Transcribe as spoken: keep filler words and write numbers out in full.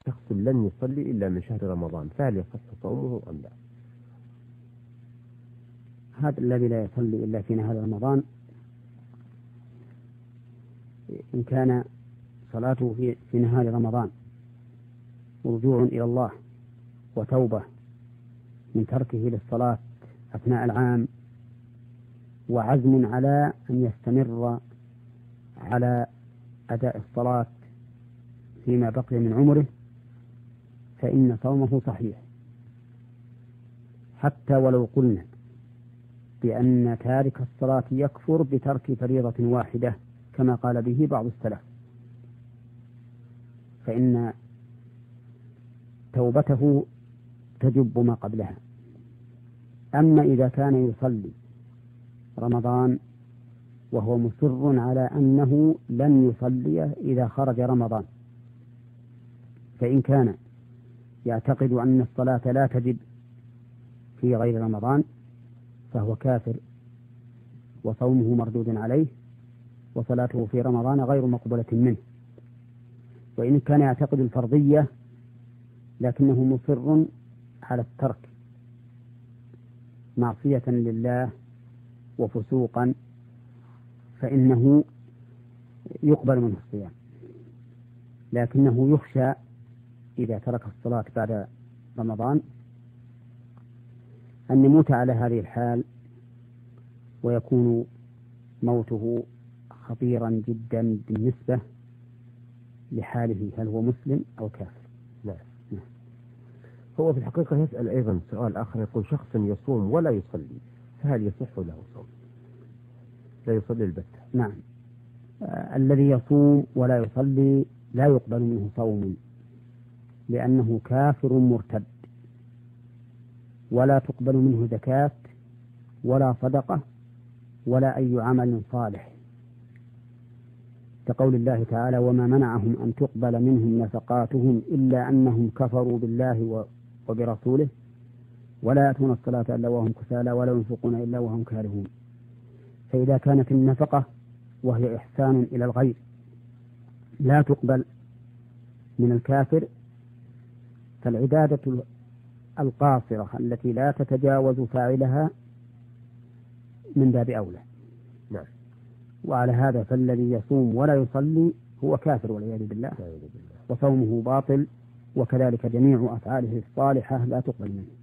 شخص لن يصلي إلا من شهر رمضان، فهل يصح صومه أم لا؟ هذا الذي لا يصلي إلا في نهار رمضان إن كان صلاته في, في نهار رمضان رجوع إلى الله وتوبة من تركه للصلاة أثناء العام وعزم على أن يستمر على أداء الصلاة فيما بقي من عمره فإن صومه صحيح، حتى ولو قلنا بأن تارك الصلاة يكفر بترك فريضة واحدة كما قال به بعض السلف، فإن توبته تجب ما قبلها. أما إذا كان يصلي رمضان وهو مصر على أنه لن يصلي إذا خرج رمضان، فإن كان يعتقد أن الصلاة لا تجب في غير رمضان فهو كافر وصومه مردود عليه وصلاته في رمضان غير مقبولة منه. وإن كان يعتقد الفرضية لكنه مصر على الترك معصية لله وفسوقا فإنه يقبل منه الصيام، لكنه يخشى إذا ترك الصلاة بعد رمضان أن يموت على هذه الحال ويكون موته خطيرا جدا بالنسبة لحاله، هل هو مسلم أو كافر؟ لا. هو في الحقيقة يسأل أيضا سؤال آخر، يقول شخص يصوم ولا يصلي فهل يصح له صوم؟ لا يصلي البتة. نعم. آه الذي يصوم ولا يصلي لا يقبل منه صوم لأنه كافر مرتد، ولا تقبل منه زكاة ولا صدقة ولا أي عمل صالح، كقول الله تعالى وما منعهم أن تقبل منهم نفقاتهم إلا أنهم كفروا بالله وبرسوله ولا يأتون الصلاة إلا وهم كسالى ولا ينفقون إلا وهم كارهون. فإذا كانت النفقة وهي إحسان إلى الغير لا تقبل من الكافر فالعبادة القاصرة التي لا تتجاوز فاعلها من باب أولى. نعم. وعلى هذا فالذي يصوم ولا يصلي هو كافر والعياذ بالله وصومه باطل، وكذلك جميع أفعاله الصالحة لا تقبل منه.